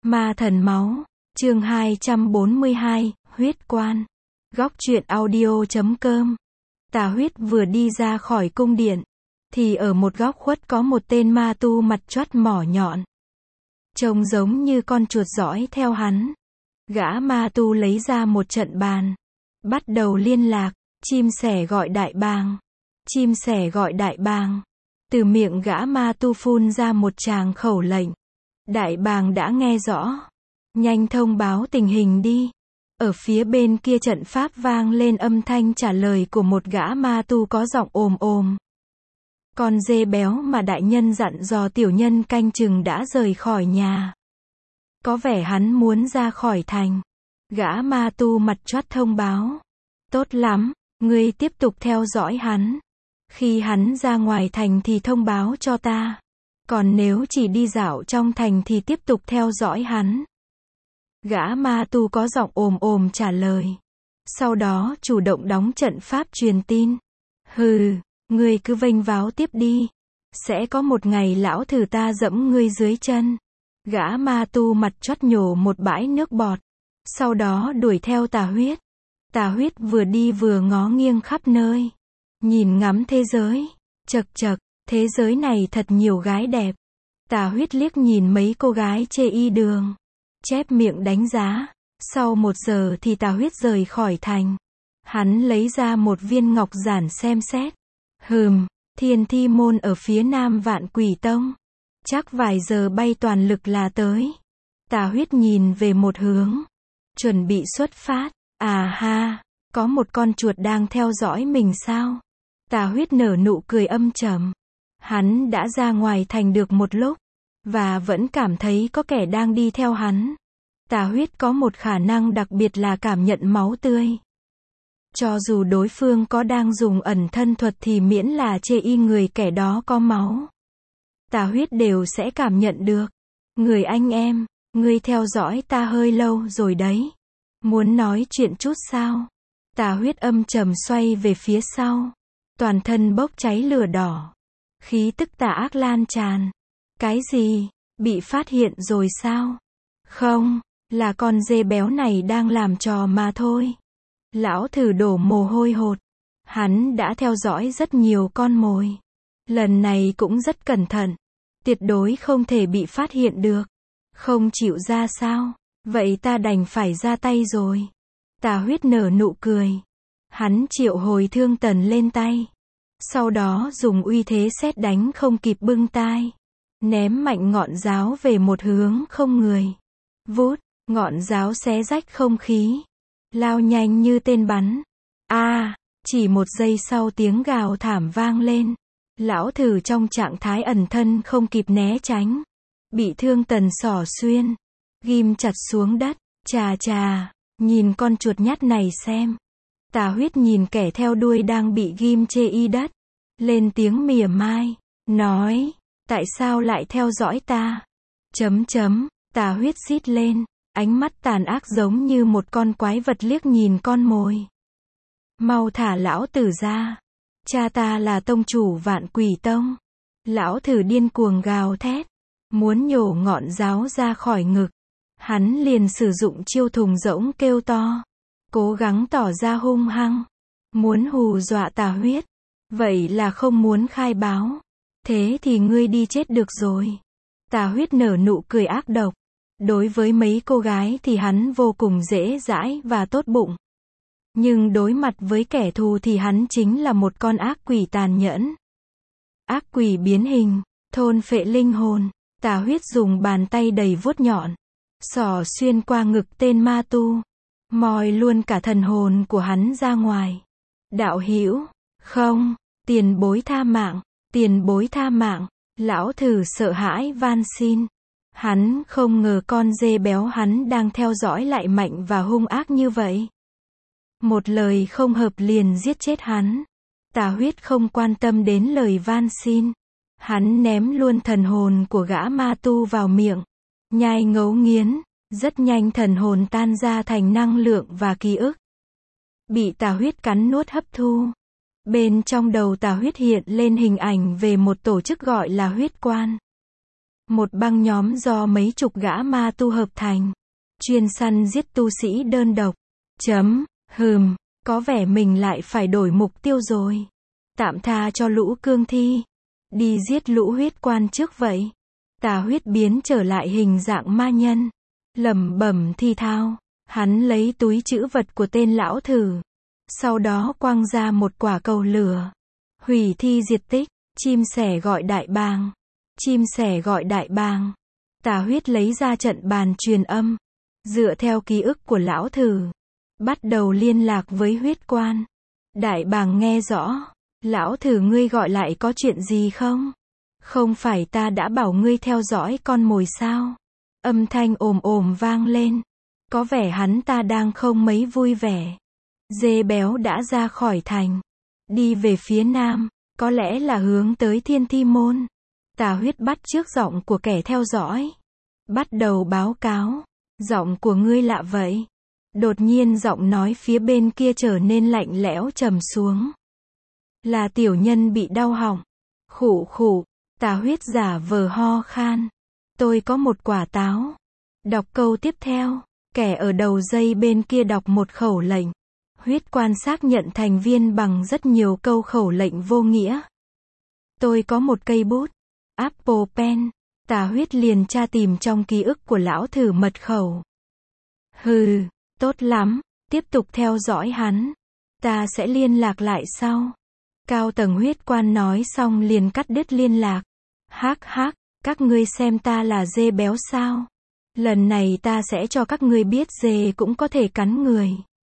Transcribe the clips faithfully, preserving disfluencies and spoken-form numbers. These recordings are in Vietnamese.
Ma thần máu, chương hai trăm bốn mươi hai, huyết quan. Góc truyện audio chấm com. Tà huyết vừa đi ra khỏi cung điện, thì ở một góc khuất có một tên ma tu mặt choắt mỏ nhọn. Trông giống như con chuột dõi theo hắn. Gã ma tu lấy ra một trận bàn. Bắt đầu liên lạc, chim sẻ gọi đại bàng. Chim sẻ gọi đại bàng. Từ miệng gã ma tu phun ra một tràng khẩu lệnh. Đại bàng đã nghe rõ. Nhanh thông báo tình hình đi. Ở phía bên kia trận pháp vang lên âm thanh trả lời của một gã ma tu có giọng ồm ồm. Con dê béo mà đại nhân dặn dò tiểu nhân canh chừng đã rời khỏi nhà. Có vẻ hắn muốn ra khỏi thành. Gã ma tu mặt choắt thông báo. Tốt lắm, ngươi tiếp tục theo dõi hắn. Khi hắn ra ngoài thành thì thông báo cho ta. Còn nếu chỉ đi dạo trong thành thì tiếp tục theo dõi hắn. Gã ma tu có giọng ồm ồm trả lời. Sau đó chủ động đóng trận pháp truyền tin. Hừ, ngươi cứ vênh váo tiếp đi. Sẽ có một ngày lão thử ta dẫm ngươi dưới chân. Gã ma tu mặt choắt nhổ một bãi nước bọt. Sau đó đuổi theo tà huyết. Tà huyết vừa đi vừa ngó nghiêng khắp nơi. Nhìn ngắm thế giới. Chật chật, thế giới này thật nhiều gái đẹp. Tà huyết liếc nhìn mấy cô gái chê y đường. Chép miệng đánh giá. Sau một giờ thì tà huyết rời khỏi thành. Hắn lấy ra một viên ngọc giản xem xét. Hừm, Thiên Thi Môn ở phía nam Vạn Quỷ Tông. Chắc vài giờ bay toàn lực là tới. Tà huyết nhìn về một hướng. Chuẩn bị xuất phát. À ha, có một con chuột đang theo dõi mình sao? Tà huyết nở nụ cười âm trầm. Hắn đã ra ngoài thành được một lúc. Và vẫn cảm thấy có kẻ đang đi theo hắn. Tà huyết có một khả năng đặc biệt là cảm nhận máu tươi. Cho dù đối phương có đang dùng ẩn thân thuật thì miễn là chê y người kẻ đó có máu. Tà huyết đều sẽ cảm nhận được. Người anh em, ngươi theo dõi ta hơi lâu rồi đấy. Muốn nói chuyện chút sao? Tà huyết âm trầm xoay về phía sau. Toàn thân bốc cháy lửa đỏ. Khí tức tà ác lan tràn. Cái gì? Bị phát hiện rồi sao? Không, là con dê béo này đang làm trò mà thôi. Lão thử đổ mồ hôi hột. Hắn đã theo dõi rất nhiều con mồi. Lần này cũng rất cẩn thận. Tuyệt đối không thể bị phát hiện được. Không chịu ra sao? Vậy ta đành phải ra tay rồi. Tà huyết nở nụ cười. Hắn triệu hồi thương tần lên tay. Sau đó dùng uy thế sét đánh không kịp bưng tai. Ném mạnh ngọn giáo về một hướng không người. Vút, ngọn giáo xé rách không khí. Lao nhanh như tên bắn. A, à, chỉ một giây sau tiếng gào thảm vang lên. Lão thử trong trạng thái ẩn thân không kịp né tránh. Bị thương tần xỏ xuyên. Ghim chặt xuống đất. Chà chà, nhìn con chuột nhắt này xem. Tà huyết nhìn kẻ theo đuôi đang bị ghim chê y đất. Lên tiếng mỉa mai. Nói, tại sao lại theo dõi ta? Chấm chấm, tà huyết rít lên. Ánh mắt tàn ác giống như một con quái vật liếc nhìn con mồi. Mau thả lão tử ra. Cha ta là tông chủ Vạn Quỷ Tông. Lão thử điên cuồng gào thét. Muốn nhổ ngọn giáo ra khỏi ngực. Hắn liền sử dụng chiêu thùng rỗng kêu to. Cố gắng tỏ ra hung hăng. Muốn hù dọa tà huyết. Vậy là không muốn khai báo. Thế thì ngươi đi chết được rồi. Tà huyết nở nụ cười ác độc. Đối với mấy cô gái thì hắn vô cùng dễ dãi và tốt bụng. Nhưng đối mặt với kẻ thù thì hắn chính là một con ác quỷ tàn nhẫn. Ác quỷ biến hình, thôn phệ linh hồn. Tà huyết dùng bàn tay đầy vuốt nhọn. Xỏ xuyên qua ngực tên ma tu. Moi luôn cả thần hồn của hắn ra ngoài. Đạo hữu, không, tiền bối tha mạng, tiền bối tha mạng. Lão thử sợ hãi van xin. Hắn không ngờ con dê béo hắn đang theo dõi lại mạnh và hung ác như vậy. Một lời không hợp liền giết chết hắn. Tà huyết không quan tâm đến lời van xin. Hắn ném luôn thần hồn của gã ma tu vào miệng. Nhai ngấu nghiến. Rất nhanh thần hồn tan ra thành năng lượng và ký ức. Bị tà huyết cắn nuốt hấp thu. Bên trong đầu tà huyết hiện lên hình ảnh về một tổ chức gọi là huyết quan. Một băng nhóm do mấy chục gã ma tu hợp thành. Chuyên săn giết tu sĩ đơn độc. Chấm, hừm, có vẻ mình lại phải đổi mục tiêu rồi. Tạm tha cho lũ cương thi. Đi giết lũ huyết quan trước vậy. Tà huyết biến trở lại hình dạng ma nhân. Lẩm bẩm thi thao. Hắn lấy túi trữ vật của tên lão thử. Sau đó quăng ra một quả cầu lửa. Hủy thi diệt tích. Chim sẻ gọi đại bàng. Chim sẻ gọi đại bàng. Tà huyết lấy ra trận bàn truyền âm. Dựa theo ký ức của lão thử. Bắt đầu liên lạc với huyết quan. Đại bàng nghe rõ. Lão thử ngươi gọi lại có chuyện gì không? Không phải ta đã bảo ngươi theo dõi con mồi sao? Âm thanh ồm ồm vang lên. Có vẻ hắn ta đang không mấy vui vẻ. Dê béo đã ra khỏi thành. Đi về phía nam. Có lẽ là hướng tới Thiên Thi Môn. Tà huyết bắt trước giọng của kẻ theo dõi. Bắt đầu báo cáo. Giọng của ngươi lạ vậy. Đột nhiên giọng nói phía bên kia trở nên lạnh lẽo trầm xuống. Là tiểu nhân bị đau họng. Khụ khụ. Tà huyết giả vờ ho khan. Tôi có một quả táo. Đọc câu tiếp theo. Kẻ ở đầu dây bên kia đọc một khẩu lệnh. Huyết quan xác nhận thành viên bằng rất nhiều câu khẩu lệnh vô nghĩa. Tôi có một cây bút. Apple Pen. Tà huyết liền tra tìm trong ký ức của lão thử mật khẩu. Hừ, tốt lắm, tiếp tục theo dõi hắn. Ta sẽ liên lạc lại sau. Cao tầng huyết quan nói xong liền cắt đứt liên lạc. Hắc hắc, các ngươi xem ta là dê béo sao? Lần này ta sẽ cho các ngươi biết dê cũng có thể cắn người.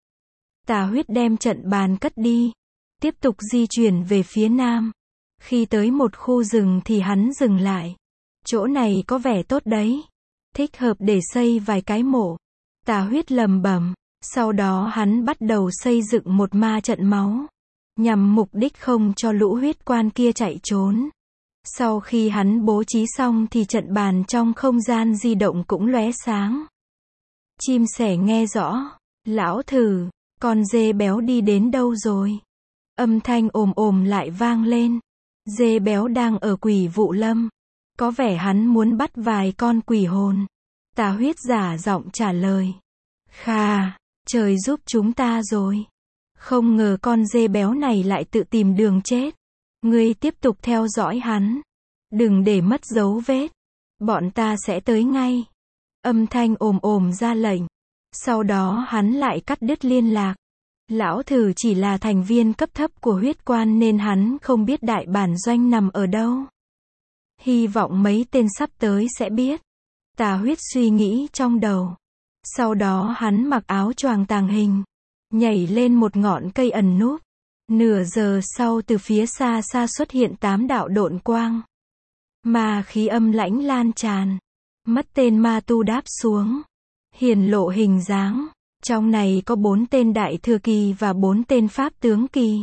Tà huyết đem trận bàn cất đi. Tiếp tục di chuyển về phía nam. Khi tới một khu rừng thì hắn dừng lại. Chỗ này có vẻ tốt đấy. Thích hợp để xây vài cái mộ. Tà huyết lầm bẩm. Sau đó hắn bắt đầu xây dựng một ma trận máu. Nhằm mục đích không cho lũ huyết quan kia chạy trốn. Sau khi hắn bố trí xong thì trận bàn trong không gian di động cũng lóe sáng. Chim sẻ nghe rõ. Lão thử, con dê béo đi đến đâu rồi? Âm thanh ồm ồm lại vang lên. Dê béo đang ở quỷ vụ lâm. Có vẻ hắn muốn bắt vài con quỷ hồn. Tà huyết giả giọng trả lời. Khà, trời giúp chúng ta rồi. Không ngờ con dê béo này lại tự tìm đường chết. Ngươi tiếp tục theo dõi hắn. Đừng để mất dấu vết. Bọn ta sẽ tới ngay. Âm thanh ồm ồm ra lệnh. Sau đó hắn lại cắt đứt liên lạc. Lão thử chỉ là thành viên cấp thấp của huyết quan nên hắn không biết đại bản doanh nằm ở đâu. Hy vọng mấy tên sắp tới sẽ biết. Tà huyết suy nghĩ trong đầu. Sau đó hắn mặc áo choàng tàng hình. Nhảy lên một ngọn cây ẩn núp. Nửa giờ sau từ phía xa xa xuất hiện tám đạo độn quang. Ma khí âm lãnh lan tràn. Mất tên ma tu đáp xuống. Hiển lộ hình dáng. Trong này có bốn tên đại thừa kỳ và bốn tên pháp tướng kỳ.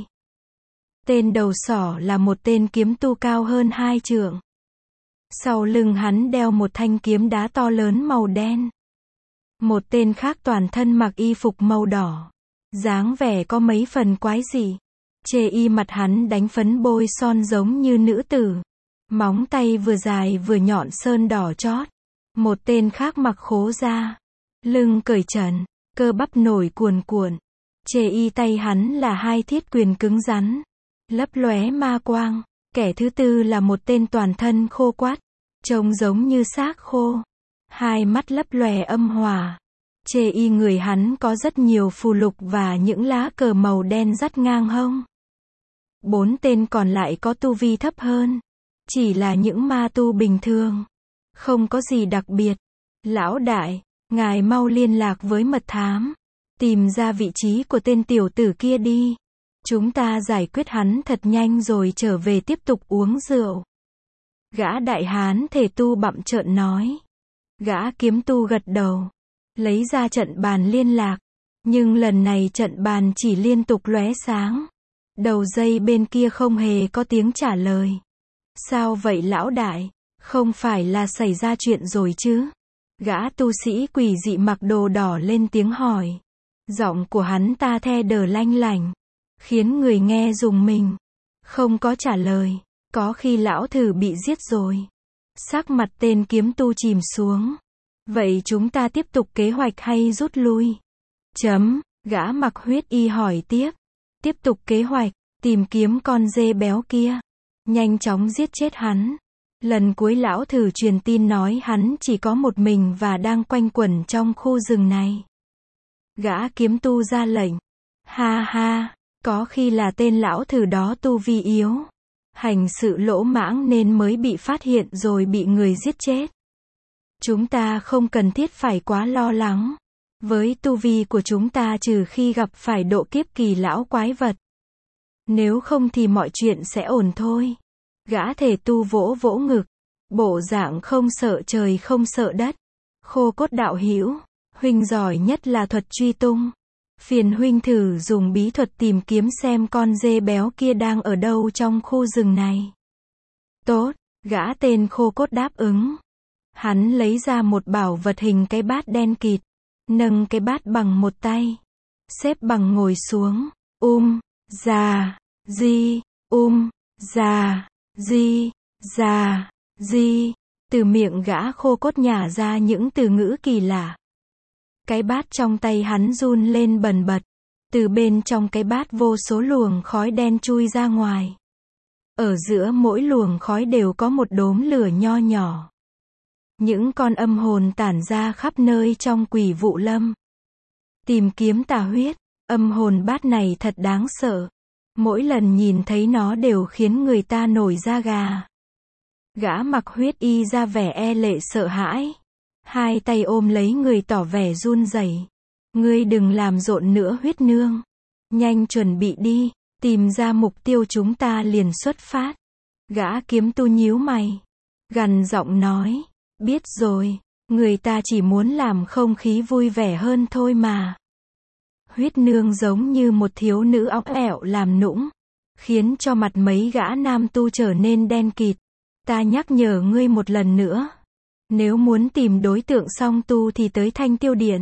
Tên đầu sỏ là một tên kiếm tu cao hơn hai trượng. Sau lưng hắn đeo một thanh kiếm đá to lớn màu đen. Một tên khác toàn thân mặc y phục màu đỏ. Dáng vẻ có mấy phần quái dị. Chê y mặt hắn đánh phấn bôi son giống như nữ tử. Móng tay vừa dài vừa nhọn sơn đỏ chót. Một tên khác mặc khố da. Lưng cởi trần. Cơ bắp nổi cuồn cuộn. Chê y tay hắn là hai thiết quyền cứng rắn. Lấp lóe ma quang. Kẻ thứ tư là một tên toàn thân khô quắt. Trông giống như xác khô. Hai mắt lấp lòe âm hỏa. Chê y người hắn có rất nhiều phù lục và những lá cờ màu đen dắt ngang hông. Bốn tên còn lại có tu vi thấp hơn. Chỉ là những ma tu bình thường. Không có gì đặc biệt. Lão đại, ngài mau liên lạc với mật thám. Tìm ra vị trí của tên tiểu tử kia đi. Chúng ta giải quyết hắn thật nhanh rồi trở về tiếp tục uống rượu. Gã đại hán thể tu bặm trợn nói. Gã kiếm tu gật đầu. Lấy ra trận bàn liên lạc. Nhưng lần này trận bàn chỉ liên tục lóe sáng. Đầu dây bên kia không hề có tiếng trả lời. Sao vậy lão đại? Không phải là xảy ra chuyện rồi chứ? Gã tu sĩ quỷ dị mặc đồ đỏ lên tiếng hỏi. Giọng của hắn ta the đờ lanh lảnh. Khiến người nghe rùng mình. Không có trả lời. Có khi lão thử bị giết rồi. Sắc mặt tên kiếm tu chìm xuống. Vậy chúng ta tiếp tục kế hoạch hay rút lui? Chấm, gã mặc huyết y hỏi tiếp. Tiếp tục kế hoạch, tìm kiếm con dê béo kia. Nhanh chóng giết chết hắn. Lần cuối lão thử truyền tin nói hắn chỉ có một mình và đang quanh quẩn trong khu rừng này. Gã kiếm tu ra lệnh. Ha ha, có khi là tên lão thử đó tu vi yếu. Hành sự lỗ mãng nên mới bị phát hiện rồi bị người giết chết. Chúng ta không cần thiết phải quá lo lắng. Với tu vi của chúng ta trừ khi gặp phải độ kiếp kỳ lão quái vật. Nếu không thì mọi chuyện sẽ ổn thôi. Gã thể tu vỗ vỗ ngực. Bộ dạng không sợ trời không sợ đất. Khô cốt đạo hữu, huynh giỏi nhất là thuật truy tung. Phiền huynh thử dùng bí thuật tìm kiếm xem con dê béo kia đang ở đâu trong khu rừng này. Tốt, gã tên khô cốt đáp ứng. Hắn lấy ra một bảo vật hình cái bát đen kịt. Nâng cái bát bằng một tay. Xếp bằng ngồi xuống. Um, già, di, um, già, di, già, di. Từ miệng gã khô cốt nhả ra những từ ngữ kỳ lạ. Cái bát trong tay hắn run lên bần bật. Từ bên trong cái bát vô số luồng khói đen chui ra ngoài. Ở giữa mỗi luồng khói đều có một đốm lửa nho nhỏ. Những con âm hồn tản ra khắp nơi trong quỷ vụ lâm. Tìm kiếm tà huyết, âm hồn bát này thật đáng sợ. Mỗi lần nhìn thấy nó đều khiến người ta nổi da gà. Gã mặc huyết y ra vẻ e lệ sợ hãi. Hai tay ôm lấy người tỏ vẻ run rẩy. Ngươi đừng làm rộn nữa huyết nương. Nhanh chuẩn bị đi, tìm ra mục tiêu chúng ta liền xuất phát. Gã kiếm tu nhíu mày. Gằn giọng nói. Biết rồi, người ta chỉ muốn làm không khí vui vẻ hơn thôi mà. Huyết nương giống như một thiếu nữ óc ẻo làm nũng. Khiến cho mặt mấy gã nam tu trở nên đen kịt. Ta nhắc nhở ngươi một lần nữa. Nếu muốn tìm đối tượng song tu thì tới Thanh Tiêu Điện.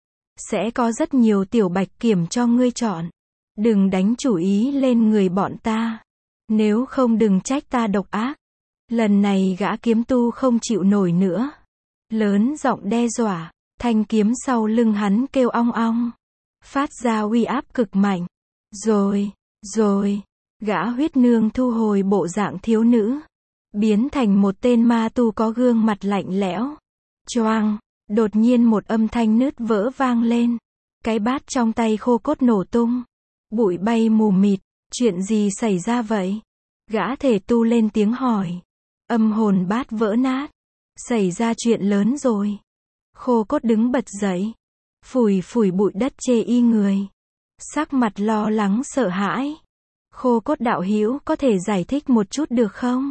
Sẽ có rất nhiều tiểu bạch kiểm cho ngươi chọn. Đừng đánh chủ ý lên người bọn ta. Nếu không đừng trách ta độc ác. Lần này gã kiếm tu không chịu nổi nữa. Lớn giọng đe dọa. Thanh kiếm sau lưng hắn kêu ong ong. Phát ra uy áp cực mạnh. Rồi, rồi. Gã huyết nương thu hồi bộ dạng thiếu nữ. Biến thành một tên ma tu có gương mặt lạnh lẽo. Choang. Đột nhiên một âm thanh nứt vỡ vang lên. Cái bát trong tay khô cốt nổ tung. Bụi bay mù mịt. Chuyện gì xảy ra vậy? Gã thể tu lên tiếng hỏi. Âm hồn bát vỡ nát. Xảy ra chuyện lớn rồi. Khô cốt đứng bật dậy. Phủi phủi bụi đất chê y người. Sắc mặt lo lắng sợ hãi. Khô cốt đạo hữu có thể giải thích một chút được không?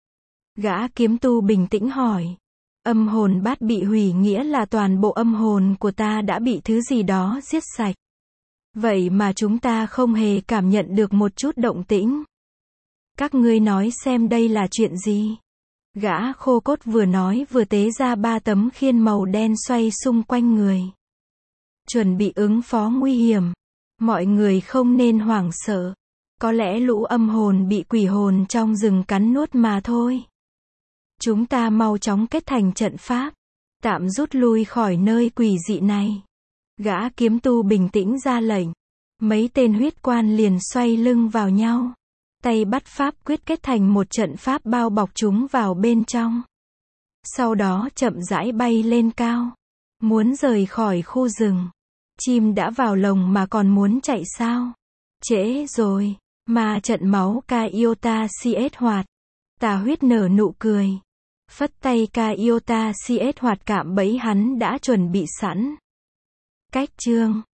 Gã kiếm tu bình tĩnh hỏi. Âm hồn bát bị hủy nghĩa là toàn bộ âm hồn của ta đã bị thứ gì đó giết sạch. Vậy mà chúng ta không hề cảm nhận được một chút động tĩnh. Các ngươi nói xem đây là chuyện gì? Gã khô cốt vừa nói vừa tế ra ba tấm khiên màu đen xoay xung quanh người. Chuẩn bị ứng phó nguy hiểm. Mọi người không nên hoảng sợ. Có lẽ lũ âm hồn bị quỷ hồn trong rừng cắn nuốt mà thôi. Chúng ta mau chóng kết thành trận pháp. Tạm rút lui khỏi nơi quỷ dị này. Gã kiếm tu bình tĩnh ra lệnh. Mấy tên huyết quan liền xoay lưng vào nhau. Tay bắt pháp quyết kết thành một trận pháp bao bọc chúng vào bên trong. Sau đó chậm rãi bay lên cao. Muốn rời khỏi khu rừng. Chim đã vào lồng mà còn muốn chạy sao? Trễ rồi. Mà trận máu Kaiota cs hoạt. Tà huyết nở nụ cười. Phất tay Kaiota cs hoạt cạm bẫy hắn đã chuẩn bị sẵn. Cách chương